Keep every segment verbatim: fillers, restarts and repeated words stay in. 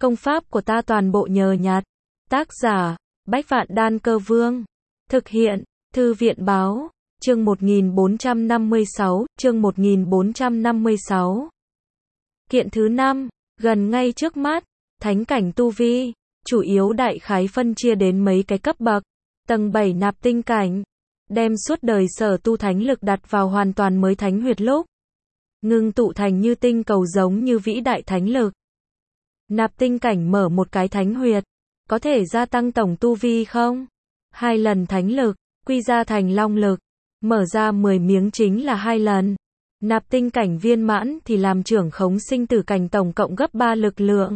Công pháp của ta toàn bộ nhờ nhặt. Tác giả, Bách Vạn Đan Cơ Vương. Thực hiện, Thư viện Báo. Chương một nghìn bốn trăm năm mươi sáu, chương một nghìn bốn trăm năm mươi sáu. Kiện thứ năm, gần ngay trước mắt, thánh cảnh tu vi, chủ yếu đại khái phân chia đến mấy cái cấp bậc. Tầng bảy nạp tinh cảnh, đem suốt đời sở tu thánh lực đặt vào hoàn toàn mới thánh huyệt lúc, ngưng tụ thành như tinh cầu giống như vĩ đại thánh lực. Nạp tinh cảnh mở một cái thánh huyệt, có thể gia tăng tổng tu vi không? Hai lần thánh lực, quy ra thành long lực, mở ra mười miếng chính là hai lần. Nạp tinh cảnh viên mãn thì làm trưởng khống sinh tử cảnh tổng cộng gấp ba lực lượng.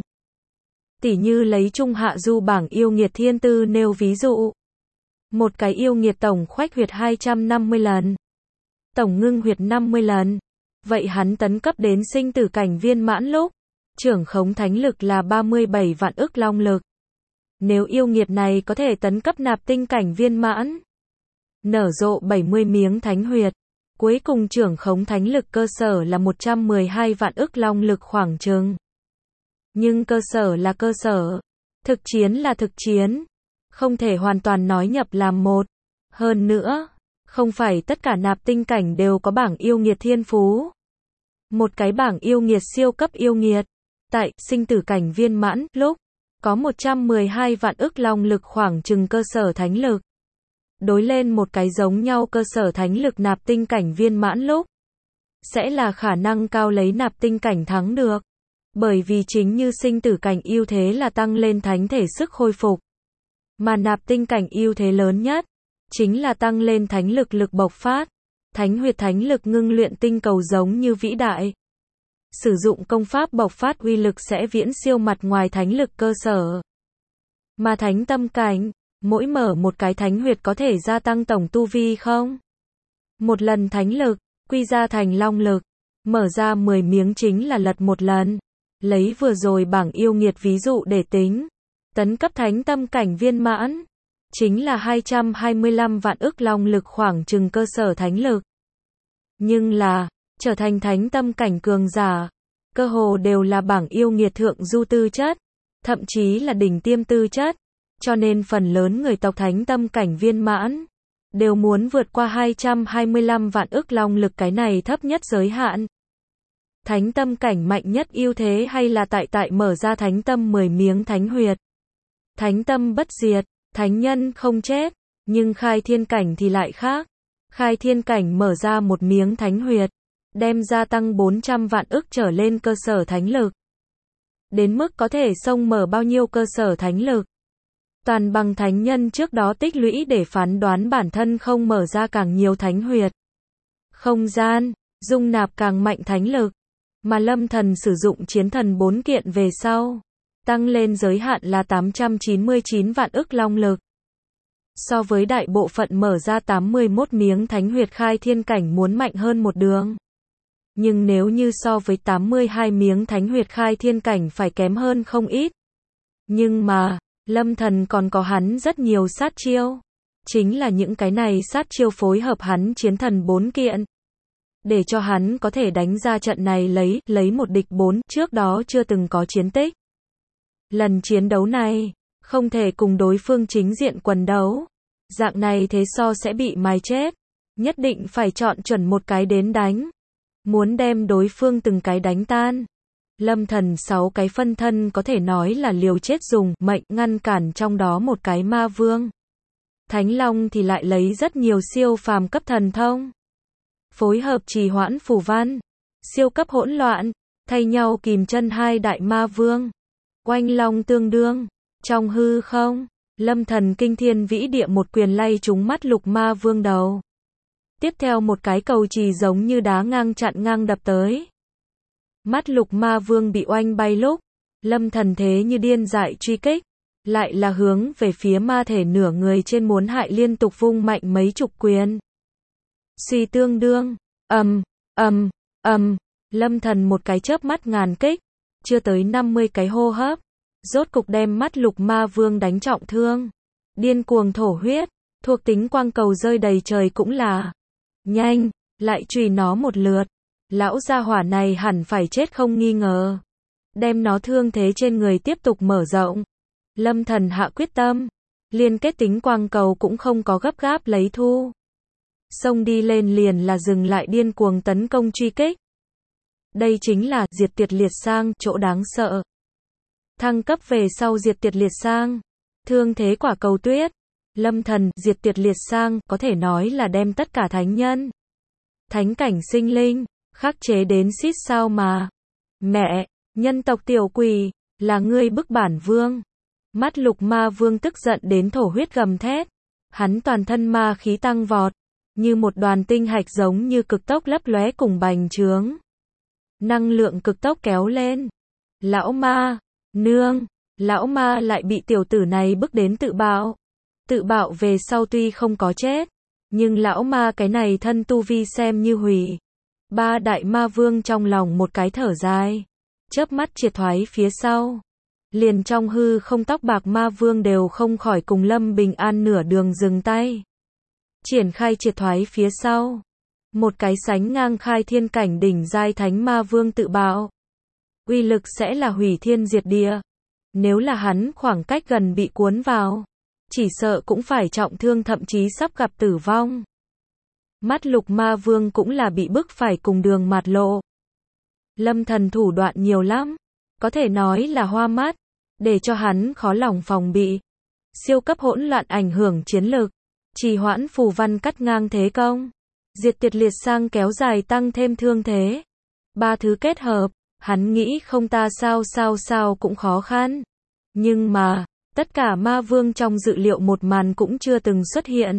Tỉ như lấy Trung Hạ Du bảng yêu nghiệt thiên tư nêu ví dụ. Một cái yêu nghiệt tổng khoách huyệt hai trăm năm mươi lần, tổng ngưng huyệt năm mươi lần. Vậy hắn tấn cấp đến sinh tử cảnh viên mãn lúc, trưởng khống thánh lực là ba mươi bảy vạn ức long lực. Nếu yêu nghiệt này có thể tấn cấp nạp tinh cảnh viên mãn, nở rộ bảy mươi miếng thánh huyệt, cuối cùng trưởng khống thánh lực cơ sở là một trăm mười hai vạn ức long lực khoảng chừng. Nhưng cơ sở là cơ sở, thực chiến là thực chiến, không thể hoàn toàn nói nhập làm một. Hơn nữa, không phải tất cả nạp tinh cảnh đều có bảng yêu nghiệt thiên phú. Một cái bảng yêu nghiệt siêu cấp yêu nghiệt, tại sinh tử cảnh viên mãn lúc, có một trăm mười hai vạn ức long lực khoảng chừng cơ sở thánh lực. Đối lên một cái giống nhau cơ sở thánh lực nạp tinh cảnh viên mãn lúc, sẽ là khả năng cao lấy nạp tinh cảnh thắng được. Bởi vì chính như sinh tử cảnh ưu thế là tăng lên thánh thể sức hồi phục, mà nạp tinh cảnh ưu thế lớn nhất chính là tăng lên thánh lực lực bộc phát. Thánh huyệt thánh lực ngưng luyện tinh cầu giống như vĩ đại. Sử dụng công pháp bộc phát uy lực sẽ viễn siêu mặt ngoài thánh lực cơ sở. Mà thánh tâm cảnh, mỗi mở một cái thánh huyệt có thể gia tăng tổng tu vi không? Một lần thánh lực, quy ra thành long lực, mở ra mười miếng chính là lật một lần. Lấy vừa rồi bảng yêu nghiệt ví dụ để tính, tấn cấp thánh tâm cảnh viên mãn, chính là hai trăm hai mươi lăm vạn ức long lực khoảng chừng cơ sở thánh lực. Nhưng là, trở thành thánh tâm cảnh cường giả, cơ hồ đều là bảng yêu nghiệt thượng du tư chất, thậm chí là đỉnh tiêm tư chất, cho nên phần lớn người tộc thánh tâm cảnh viên mãn, đều muốn vượt qua hai trăm hai mươi lăm vạn ức long lực cái này thấp nhất giới hạn. Thánh tâm cảnh mạnh nhất ưu thế hay là tại tại mở ra thánh tâm mười miếng thánh huyệt. Thánh tâm bất diệt, thánh nhân không chết, nhưng khai thiên cảnh thì lại khác. Khai thiên cảnh mở ra một miếng thánh huyệt, đem gia tăng bốn trăm vạn ức trở lên cơ sở thánh lực. Đến mức có thể xông mở bao nhiêu cơ sở thánh lực. Toàn bằng thánh nhân trước đó tích lũy để phán đoán bản thân không mở ra càng nhiều thánh huyệt. Không gian, dung nạp càng mạnh thánh lực. Mà Lâm Thần sử dụng chiến thần bốn kiện về sau, tăng lên giới hạn là tám trăm chín mươi chín vạn ức long lực. So với đại bộ phận mở ra tám mươi mốt miếng thánh huyệt khai thiên cảnh muốn mạnh hơn một đường. Nhưng nếu như so với tám mươi hai miếng thánh huyệt khai thiên cảnh phải kém hơn không ít. Nhưng mà, Lâm Thần còn có hắn rất nhiều sát chiêu. Chính là những cái này sát chiêu phối hợp hắn chiến thần bốn kiện. Để cho hắn có thể đánh ra trận này lấy, lấy một địch bốn, trước đó chưa từng có chiến tích. Lần chiến đấu này, không thể cùng đối phương chính diện quần đấu. Dạng này thế so sẽ bị mài chết. Nhất định phải chọn chuẩn một cái đến đánh. Muốn đem đối phương từng cái đánh tan. Lâm Thần sáu cái phân thân có thể nói là liều chết dùng mệnh ngăn cản trong đó một cái ma vương. Thánh Long thì lại lấy rất nhiều siêu phàm cấp thần thông. Phối hợp trì hoãn phù văn, siêu cấp hỗn loạn, thay nhau kìm chân hai đại ma vương. Oanh long tương đương, trong hư không, Lâm Thần kinh thiên vĩ địa một quyền lay trúng mắt lục ma vương đầu. Tiếp theo một cái cầu trì giống như đá ngang chặn ngang đập tới. Mắt lục ma vương bị oanh bay lúc, Lâm Thần thế như điên dại truy kích, lại là hướng về phía ma thể nửa người trên muốn hại liên tục vung mạnh mấy chục quyền. Suy tương đương, ầm, ầm, ầm, Lâm Thần một cái chớp mắt ngàn kích, chưa tới năm mươi cái hô hấp, rốt cục đem mắt lục ma vương đánh trọng thương. Điên cuồng thổ huyết, thuộc tính quang cầu rơi đầy trời cũng là nhanh, lại truy nó một lượt. Lão gia hỏa này hẳn phải chết không nghi ngờ. đem nó thương thế trên người tiếp tục mở rộng. Lâm Thần hạ quyết tâm, liên kết tính quang cầu cũng không có gấp gáp lấy thu. Xông đi lên liền là dừng lại điên cuồng tấn công truy kích. Đây chính là diệt tuyệt liệt sang, chỗ đáng sợ. Thăng cấp về sau diệt tuyệt liệt sang, thương thế quả cầu tuyết. Lâm Thần, diệt tuyệt liệt sang, có thể nói là đem tất cả thánh nhân, thánh cảnh sinh linh, khắc chế đến xít sao mà. Mẹ, nhân tộc tiểu quỷ, là ngươi bức bản vương. Mắt lục ma vương tức giận đến thổ huyết gầm thét. Hắn toàn thân ma khí tăng vọt, như một đoàn tinh hạch giống như cực tốc lấp lóe cùng bành trướng. Năng lượng cực tốc kéo lên. Lão ma, nương, lão ma lại bị tiểu tử này bức đến tự bạo. Tự bạo về sau tuy không có chết, nhưng lão ma cái này thân tu vi xem như hủy. Ba đại ma vương trong lòng một cái thở dài, chớp mắt triệt thoái phía sau. Liền trong hư không tóc bạc ma vương đều không khỏi cùng Lâm Bình An nửa đường dừng tay. Triển khai triệt thoái phía sau. Một cái sánh ngang khai thiên cảnh đỉnh giai thánh ma vương tự bạo. Uy lực sẽ là hủy thiên diệt địa. Nếu là hắn khoảng cách gần bị cuốn vào, chỉ sợ cũng phải trọng thương thậm chí sắp gặp tử vong. Mắt lục ma vương cũng là bị bức phải cùng đường mạt lộ. Lâm Thần thủ đoạn nhiều lắm, có thể nói là hoa mắt, để cho hắn khó lòng phòng bị. Siêu cấp hỗn loạn ảnh hưởng chiến lực, trì hoãn phù văn cắt ngang thế công, diệt tuyệt liệt sang kéo dài tăng thêm thương thế. Ba thứ kết hợp, hắn nghĩ không ta sao sao sao cũng khó khăn. Nhưng mà, tất cả ma vương trong dự liệu một màn cũng chưa từng xuất hiện.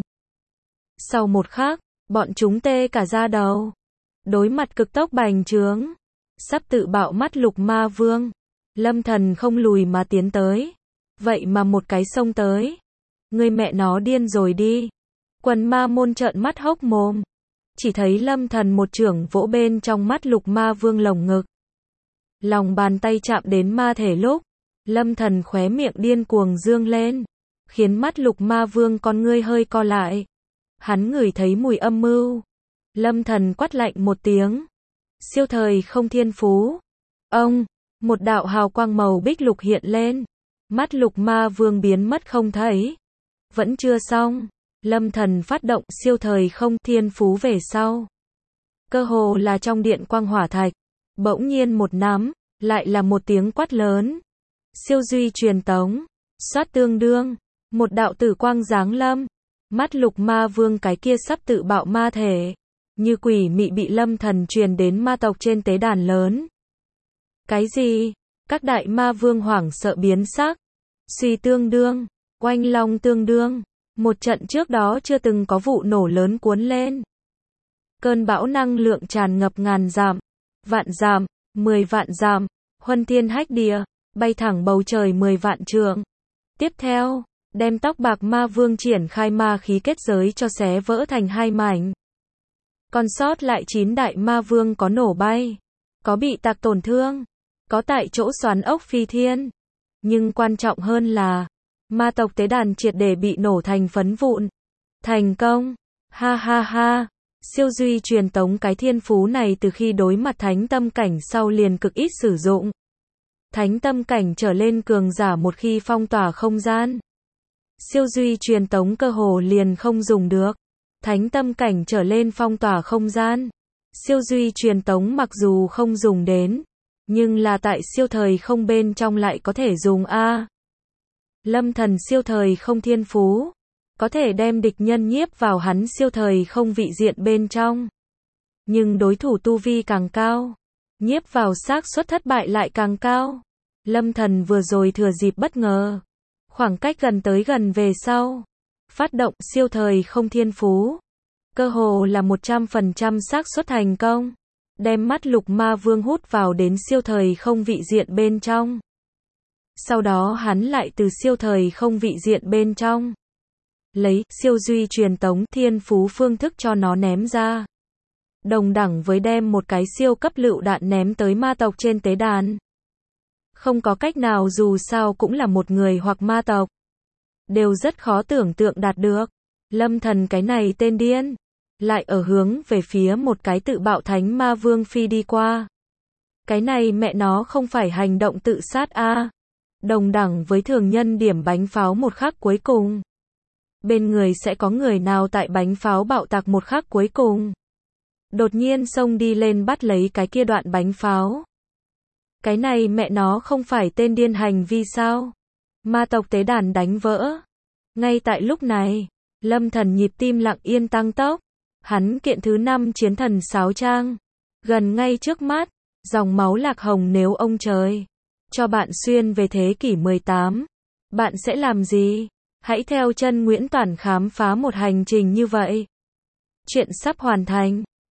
Sau một khắc, bọn chúng tê cả da đầu. Đối mặt cực tốc bành trướng, sắp tự bạo mắt lục ma vương. Lâm Thần không lùi mà tiến tới. Vậy mà một cái xông tới. Người mẹ nó điên rồi đi. Quần ma môn trợn mắt hốc mồm. Chỉ thấy Lâm Thần một chưởng vỗ bên trong mắt lục ma vương lồng ngực. Lòng bàn tay chạm đến ma thể lúc, Lâm Thần khóe miệng điên cuồng dương lên, khiến mắt lục ma vương con ngươi hơi co lại. Hắn ngửi thấy mùi âm mưu. Lâm Thần quát lạnh một tiếng. Siêu thời không thiên phú. Ông, một đạo hào quang màu bích lục hiện lên. Mắt lục ma vương biến mất không thấy. Vẫn chưa xong. Lâm Thần phát động siêu thời không thiên phú về sau. Cơ hồ là trong điện quang hỏa thạch. Bỗng nhiên một nắm, lại là một tiếng quát lớn. Siêu duy truyền tống. Xoát tương đương. Một đạo tử quang giáng lâm. Mắt lục ma vương cái kia sắp tự bạo ma thể. Như quỷ mị bị Lâm Thần truyền đến ma tộc trên tế đàn lớn. Cái gì? Các đại ma vương hoảng sợ biến sắc. Suy tương đương. Oanh long tương đương. Một trận trước đó chưa từng có vụ nổ lớn cuốn lên. Cơn bão năng lượng tràn ngập ngàn dặm, vạn dặm, mười vạn dặm, huân thiên hách địa, bay thẳng bầu trời mười vạn trượng. Tiếp theo, đem tóc bạc ma vương triển khai ma khí kết giới cho xé vỡ thành hai mảnh. Còn sót lại chín đại ma vương có nổ bay, có bị tạc tổn thương, có tại chỗ xoắn ốc phi thiên. Nhưng quan trọng hơn là, ma tộc tế đàn triệt để bị nổ thành phấn vụn. Thành công. Ha ha ha. Siêu duy truyền tống cái thiên phú này từ khi đối mặt thánh tâm cảnh sau liền cực ít sử dụng. Thánh tâm cảnh trở lên cường giả một khi phong tỏa không gian, siêu duy truyền tống cơ hồ liền không dùng được. Thánh tâm cảnh trở lên phong tỏa không gian, siêu duy truyền tống mặc dù không dùng đến, nhưng là tại siêu thời không bên trong lại có thể dùng a. Lâm Thần siêu thời không thiên phú, có thể đem địch nhân nhiếp vào hắn siêu thời không vị diện bên trong. Nhưng đối thủ tu vi càng cao, nhiếp vào xác suất thất bại lại càng cao. Lâm Thần vừa rồi thừa dịp bất ngờ, khoảng cách gần tới gần về sau, phát động siêu thời không thiên phú, cơ hồ là một trăm phần trăm xác suất thành công, đem mắt lục ma vương hút vào đến siêu thời không vị diện bên trong. Sau đó hắn lại từ siêu thời không vị diện bên trong, lấy siêu duy truyền tống thiên phú phương thức cho nó ném ra. Đồng đẳng với đem một cái siêu cấp lựu đạn ném tới ma tộc trên tế đàn. Không có cách nào, dù sao cũng là một người hoặc ma tộc. Đều rất khó tưởng tượng đạt được. Lâm Thần cái này tên điên, lại ở hướng về phía một cái tự bạo thánh ma vương phi đi qua. Cái này mẹ nó không phải hành động tự sát a. Đồng đẳng với thường nhân điểm bánh pháo một khắc cuối cùng. Bên người sẽ có người nào tại bánh pháo bạo tạc một khắc cuối cùng. Đột nhiên xông đi lên bắt lấy cái kia đoạn bánh pháo. Cái này mẹ nó không phải tên điên hành vi sao? Ma tộc tế đàn đánh vỡ. Ngay tại lúc này, Lâm Thần nhịp tim lặng yên tăng tốc. Hắn kiện thứ năm chiến thần sáo trang. Gần ngay trước mắt, dòng máu lạc hồng nếu ông trời cho bạn xuyên về thế kỷ mười tám. Bạn sẽ làm gì? Hãy theo chân Nguyễn Toản khám phá một hành trình như vậy. Chuyện sắp hoàn thành.